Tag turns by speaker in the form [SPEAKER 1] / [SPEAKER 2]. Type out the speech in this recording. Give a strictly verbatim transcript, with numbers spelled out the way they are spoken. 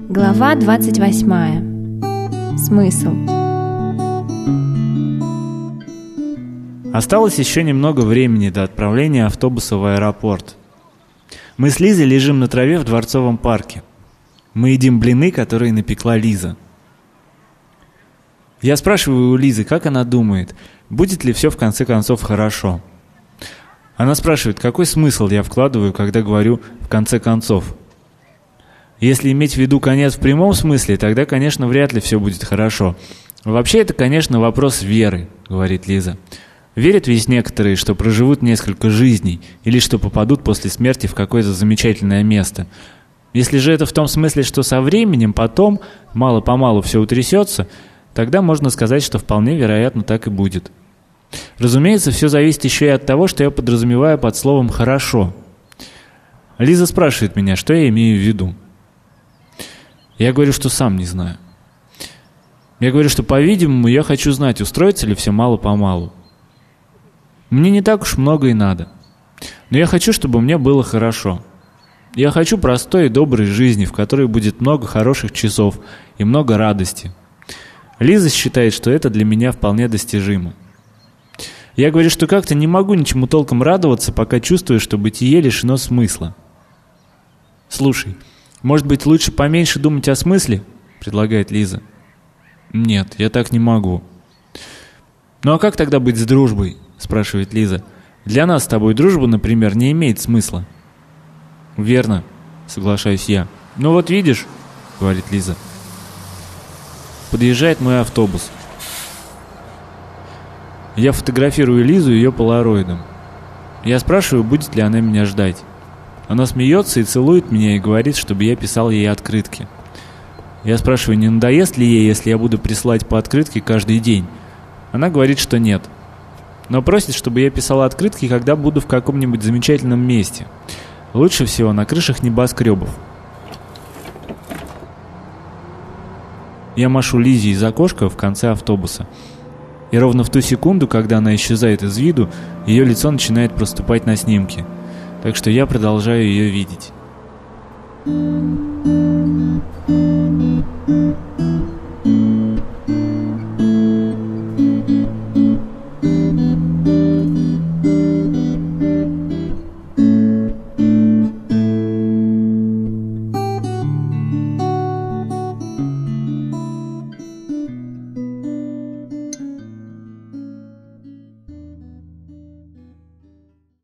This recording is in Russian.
[SPEAKER 1] Глава двадцать восьмая. Смысл.
[SPEAKER 2] Осталось еще немного времени до отправления автобуса в аэропорт. Мы с Лизой лежим на траве в Дворцовом парке. Мы едим блины, которые напекла Лиза. Я спрашиваю у Лизы, как она думает, будет ли все в конце концов хорошо. Она спрашивает, какой смысл я вкладываю, когда говорю «в конце концов». Если иметь в виду конец в прямом смысле, тогда, конечно, вряд ли все будет хорошо. Вообще, это, конечно, вопрос веры, говорит Лиза. Верят ведь некоторые, что проживут несколько жизней, или что попадут после смерти в какое-то замечательное место. Если же это в том смысле, что со временем, потом, мало-помалу все утрясется, тогда можно сказать, что вполне вероятно так и будет. Разумеется, все зависит еще и от того, что я подразумеваю под словом «хорошо». Лиза спрашивает меня, что я имею в виду. Я говорю, что сам не знаю. Я говорю, что, по-видимому, я хочу знать, устроится ли все мало-помалу. Мне не так уж много и надо. Но я хочу, чтобы мне было хорошо. Я хочу простой и доброй жизни, в которой будет много хороших часов и много радости. Лиза считает, что это для меня вполне достижимо. Я говорю, что как-то не могу ничему толком радоваться, пока чувствую, что бытие лишено смысла. «Слушай, может быть, лучше поменьше думать о смысле?» — предлагает Лиза. «Нет, я так не могу». «Ну а как тогда быть с дружбой?» — спрашивает Лиза. «Для нас с тобой дружба, например, не имеет смысла». «Верно», — соглашаюсь я. «Ну вот видишь», — говорит Лиза. Подъезжает мой автобус. Я фотографирую Лизу ее полароидом. Я спрашиваю, будет ли она меня ждать. Она смеется и целует меня и говорит, чтобы я писал ей открытки. Я спрашиваю, не надоест ли ей, если я буду присылать по открытке каждый день. Она говорит, что нет. Но просит, чтобы я писал открытки, когда буду в каком-нибудь замечательном месте. Лучше всего на крышах небоскребов. Я машу Лизе из окошка в конце автобуса. И ровно в ту секунду, когда она исчезает из виду, ее лицо начинает проступать на снимке. Так что я продолжаю ее видеть.